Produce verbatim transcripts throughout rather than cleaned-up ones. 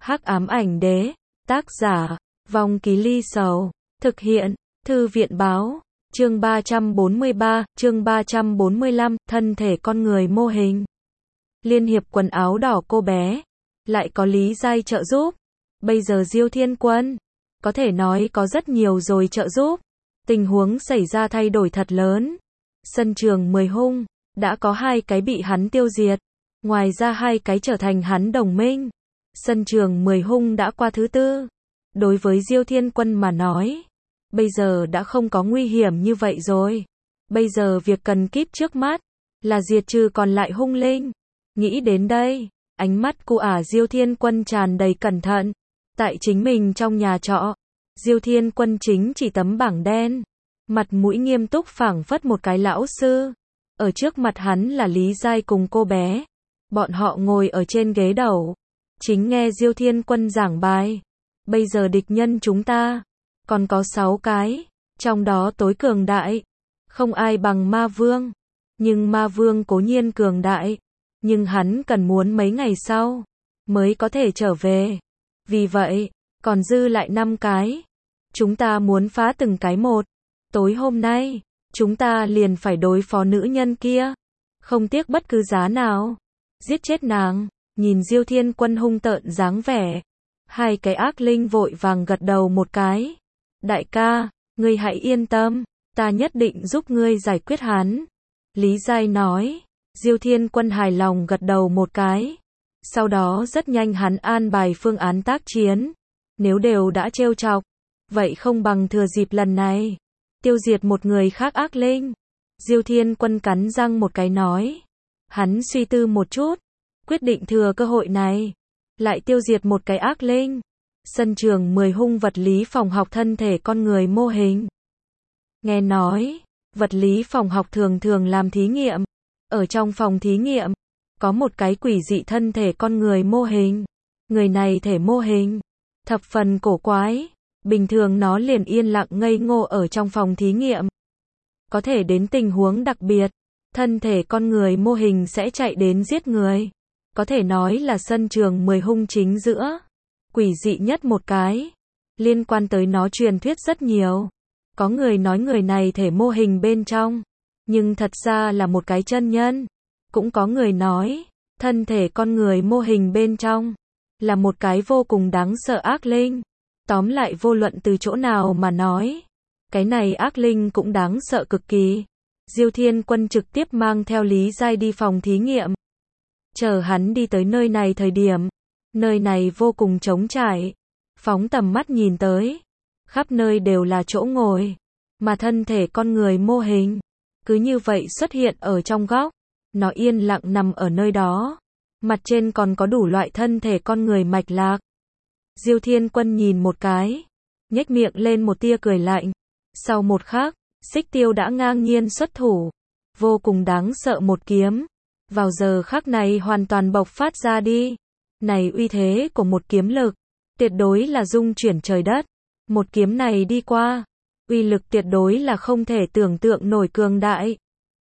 Hắc ám ảnh đế, tác giả, Vong Ký Ly Sầu, thực hiện, Thư viện báo, chương ba trăm bốn mươi ba, chương ba trăm bốn mươi lăm, thân thể con người mô hình. Liên hiệp quần áo đỏ cô bé, lại có Lý Giai trợ giúp. Bây giờ Diêu Thiên Quân, có thể nói có rất nhiều rồi trợ giúp. Tình huống xảy ra thay đổi thật lớn. Sân trường mười hung, đã có hai cái bị hắn tiêu diệt. Ngoài ra hai cái trở thành hắn đồng minh. Sân trường mười hung đã qua thứ tư. Đối với Diêu Thiên Quân mà nói, bây giờ đã không có nguy hiểm như vậy rồi. Bây giờ việc cần kíp trước mắt, là diệt trừ còn lại hung linh. Nghĩ đến đây, ánh mắt của ả Diêu Thiên Quân tràn đầy cẩn thận. Tại chính mình trong nhà trọ, Diêu Thiên Quân chính chỉ tấm bảng đen. Mặt mũi nghiêm túc phảng phất một cái lão sư. Ở trước mặt hắn là Lý Giai cùng cô bé. Bọn họ ngồi ở trên ghế đầu, chính nghe Diêu Thiên Quân giảng bài. Bây giờ địch nhân chúng ta còn có sáu cái, trong đó tối cường đại, không ai bằng Ma Vương. Nhưng Ma Vương cố nhiên cường đại, nhưng hắn cần muốn mấy ngày sau mới có thể trở về. Vì vậy, còn dư lại năm cái. Chúng ta muốn phá từng cái một. Tối hôm nay, chúng ta liền phải đối phó nữ nhân kia, không tiếc bất cứ giá nào, giết chết nàng. Nhìn Diêu Thiên Quân hung tợn dáng vẻ, hai cái ác linh vội vàng gật đầu một cái. Đại ca, ngươi hãy yên tâm, ta nhất định giúp ngươi giải quyết hắn. Lý Giai nói. Diêu Thiên Quân hài lòng gật đầu một cái. Sau đó rất nhanh hắn an bài phương án tác chiến. Nếu đều đã trêu chọc, vậy không bằng thừa dịp lần này tiêu diệt một người khác ác linh. Diêu Thiên Quân cắn răng một cái nói. Hắn suy tư một chút, quyết định thừa cơ hội này lại tiêu diệt một cái ác linh. Sân trường mười hung vật lý phòng học thân thể con người mô hình. Nghe nói, vật lý phòng học thường thường làm thí nghiệm. Ở trong phòng thí nghiệm, có một cái quỷ dị thân thể con người mô hình. Người này thể mô hình thập phần cổ quái. Bình thường nó liền yên lặng ngây ngô ở trong phòng thí nghiệm. Có thể đến tình huống đặc biệt, thân thể con người mô hình sẽ chạy đến giết người. Có thể nói là sân trường mười hung chính giữa. Quỷ dị nhất một cái. Liên quan tới nó truyền thuyết rất nhiều. Có người nói người này thể mô hình bên trong, nhưng thật ra là một cái chân nhân. Cũng có người nói, thân thể con người mô hình bên trong, là một cái vô cùng đáng sợ ác linh. Tóm lại vô luận từ chỗ nào mà nói, cái này ác linh cũng đáng sợ cực kỳ. Diêu Thiên Quân trực tiếp mang theo Lý Giai đi phòng thí nghiệm. Chờ hắn đi tới nơi này thời điểm, nơi này vô cùng trống trải. Phóng tầm mắt nhìn tới, khắp nơi đều là chỗ ngồi, mà thân thể con người mô hình cứ như vậy xuất hiện ở trong góc. Nó yên lặng nằm ở nơi đó. Mặt trên còn có đủ loại thân thể con người mạch lạc. Diêu Thiên Quân nhìn một cái, nhếch miệng lên một tia cười lạnh. Sau một khắc, Xích Tiêu đã ngang nhiên xuất thủ, vô cùng đáng sợ một kiếm. Vào giờ khắc này hoàn toàn bộc phát ra đi. Này uy thế của một kiếm lực, tuyệt đối là dung chuyển trời đất. Một kiếm này đi qua, uy lực tuyệt đối là không thể tưởng tượng nổi cường đại.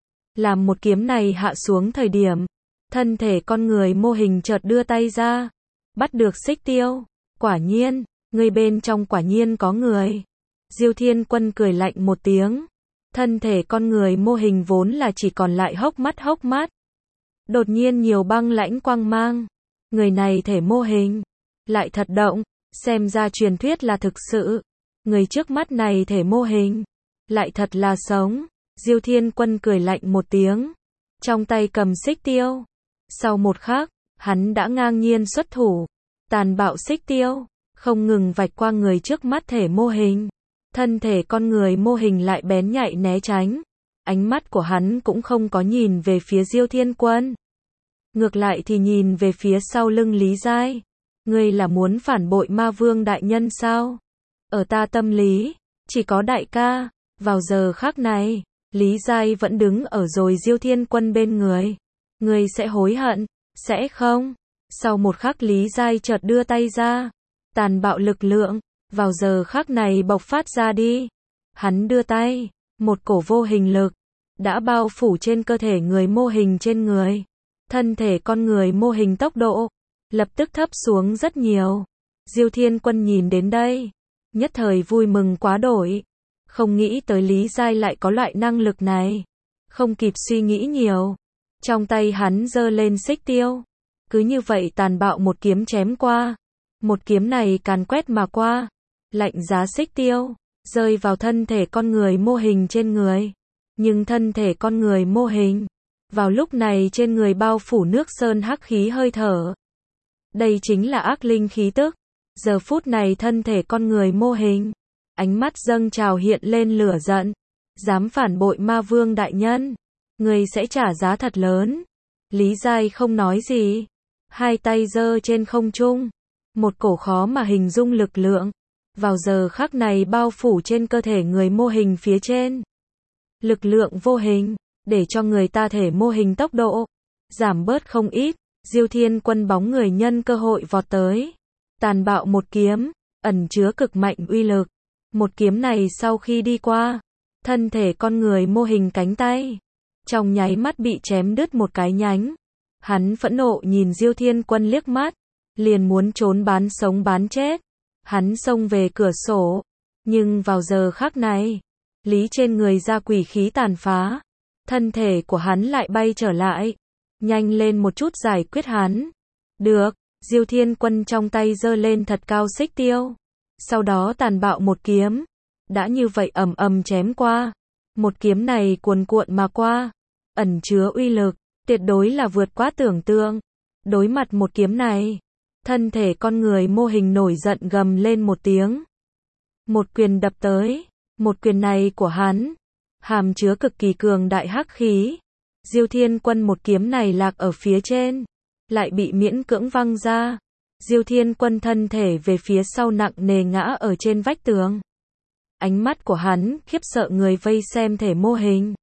Làm một kiếm này hạ xuống thời điểm, thân thể con người mô hình chợt đưa tay ra, bắt được Xích Tiêu. Quả nhiên, người bên trong quả nhiên có người. Diêu Thiên Quân cười lạnh một tiếng. Thân thể con người mô hình vốn là chỉ còn lại hốc mắt hốc mắt. Đột nhiên nhiều băng lãnh quang mang. Người này thể mô hình lại thật động, xem ra truyền thuyết là thực sự. Người trước mắt này thể mô hình lại thật là sống. Diêu Thiên Quân cười lạnh một tiếng, trong tay cầm Xích Tiêu. Sau một khắc, hắn đã ngang nhiên xuất thủ, tàn bạo Xích Tiêu không ngừng vạch qua người trước mắt thể mô hình. Thân thể con người mô hình lại bén nhạy né tránh. Ánh mắt của hắn cũng không có nhìn về phía Diêu Thiên Quân, ngược lại thì nhìn về phía sau lưng Lý Giai. Ngươi là muốn phản bội Ma Vương đại nhân sao? Ở ta tâm lý, chỉ có đại ca. Vào giờ khắc này, Lý Giai vẫn đứng ở rồi Diêu Thiên Quân bên người. Ngươi sẽ hối hận, sẽ không? Sau một khắc Lý Giai chợt đưa tay ra. Tàn bạo lực lượng, vào giờ khắc này bộc phát ra đi. Hắn đưa tay, một cổ vô hình lực đã bao phủ trên cơ thể người mô hình trên người. Thân thể con người mô hình tốc độ lập tức thấp xuống rất nhiều. Diêu Thiên Quân nhìn đến đây, nhất thời vui mừng quá đổi. Không nghĩ tới Lý Giai lại có loại năng lực này. Không kịp suy nghĩ nhiều. Trong tay hắn giơ lên xích tiêu. Cứ như vậy tàn bạo một kiếm chém qua. Một kiếm này càn quét mà qua. Lạnh giá xích tiêu. Rơi vào thân thể con người mô hình trên người. Nhưng thân thể con người mô hình. Vào lúc này trên người bao phủ nước sơn hắc khí hơi thở. Đây chính là ác linh khí tức. Giờ phút này thân thể con người mô hình. Ánh mắt dâng trào hiện lên lửa giận. Dám phản bội ma vương đại nhân. Người sẽ trả giá thật lớn. Lý Giai không nói gì. Hai tay giơ trên không trung. Một cổ khó mà hình dung lực lượng. Vào giờ khắc này bao phủ trên cơ thể người mô hình phía trên. Lực lượng vô hình. Để cho người ta thể mô hình tốc độ. Giảm bớt không ít. Diêu Thiên Quân bóng người nhân cơ hội vọt tới. Tàn bạo một kiếm. Ẩn chứa cực mạnh uy lực. Một kiếm này sau khi đi qua. Thân thể con người mô hình cánh tay. Trong nháy mắt bị chém đứt một cái nhánh. Hắn phẫn nộ nhìn Diêu Thiên Quân liếc mắt. Liền muốn trốn bán sống bán chết. Hắn xông về cửa sổ. Nhưng vào giờ khắc này. Lý trên người ra quỷ khí tàn phá. Thân thể của hắn lại bay trở lại. Nhanh lên một chút giải quyết hắn. Được. Diêu Thiên Quân trong tay giơ lên thật cao xích tiêu. Sau đó tàn bạo một kiếm. Đã như vậy ầm ầm chém qua. Một kiếm này cuồn cuộn mà qua. Ẩn chứa uy lực. Tuyệt đối là vượt quá tưởng tượng. Đối mặt một kiếm này. Thân thể con người mô hình nổi giận gầm lên một tiếng. Một quyền đập tới. Một quyền này của hắn. Hàm chứa cực kỳ cường đại hắc khí. Diêu Thiên Quân một kiếm này lạc ở phía trên. Lại bị miễn cưỡng văng ra. Diêu Thiên Quân thân thể về phía sau nặng nề ngã ở trên vách tường. Ánh mắt của hắn khiếp sợ người vây xem thể mô hình.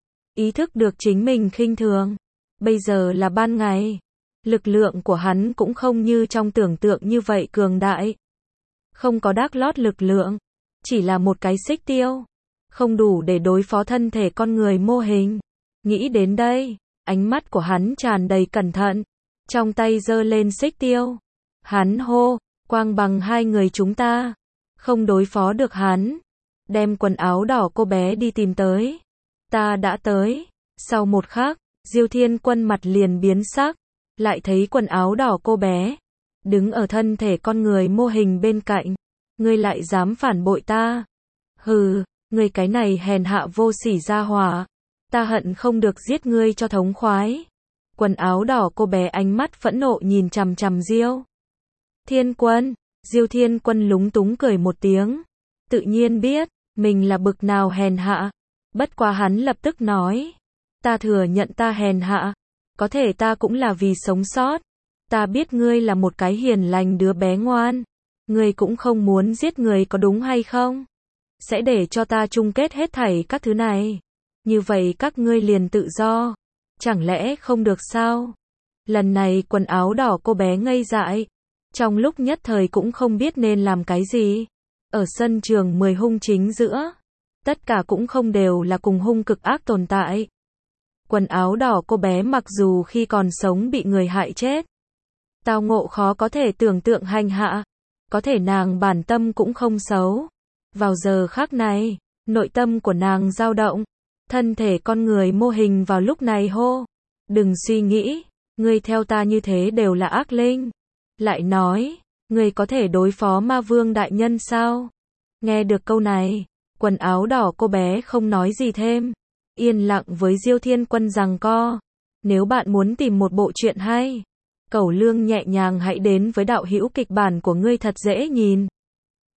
Ý thức được chính mình khinh thường. Bây giờ là ban ngày. Lực lượng của hắn cũng không như trong tưởng tượng như vậy cường đại. Không có đác lót lực lượng. Chỉ là một cái xích tiêu. Không đủ để đối phó thân thể con người mô hình. Nghĩ đến đây. Ánh mắt của hắn tràn đầy cẩn thận. Trong tay giơ lên xích tiêu. Hắn hô. Quang bằng hai người chúng ta. Không đối phó được hắn. Đem quần áo đỏ cô bé đi tìm tới. Ta đã tới. Sau một khắc. Diêu Thiên Quân mặt liền biến sắc. Lại thấy quần áo đỏ cô bé. Đứng ở thân thể con người mô hình bên cạnh. Ngươi lại dám phản bội ta. Hừ. Ngươi cái này hèn hạ vô sỉ gia hỏa. Ta hận không được giết ngươi cho thống khoái. Quần áo đỏ cô bé ánh mắt phẫn nộ nhìn chằm chằm Diêu Thiên Quân. Diêu Thiên Quân lúng túng cười một tiếng. Tự nhiên biết, mình là bực nào hèn hạ. Bất quá hắn lập tức nói. Ta thừa nhận ta hèn hạ. Có thể ta cũng là vì sống sót. Ta biết ngươi là một cái hiền lành đứa bé ngoan. Ngươi cũng không muốn giết người có đúng hay không? Sẽ để cho ta chung kết hết thảy các thứ này. Như vậy các ngươi liền tự do. Chẳng lẽ không được sao? Lần này quần áo đỏ cô bé ngây dại. Trong lúc nhất thời cũng không biết nên làm cái gì. Ở sân trường mười hung chính giữa. Tất cả cũng không đều là cùng hung cực ác tồn tại. Quần áo đỏ cô bé mặc dù khi còn sống bị người hại chết. Tao ngộ khó có thể tưởng tượng hành hạ. Có thể nàng bản tâm cũng không xấu. Vào giờ khắc này, nội tâm của nàng dao động. Thân thể con người mô hình vào lúc này hô. Đừng suy nghĩ, ngươi theo ta như thế đều là ác linh. Lại nói, ngươi có thể đối phó ma vương đại nhân sao? Nghe được câu này, quần áo đỏ cô bé không nói gì thêm. Yên lặng với Diêu Thiên Quân giằng co. Nếu bạn muốn tìm một bộ truyện hay, cẩu lương nhẹ nhàng hãy đến với đạo hữu kịch bản của ngươi thật dễ nhìn.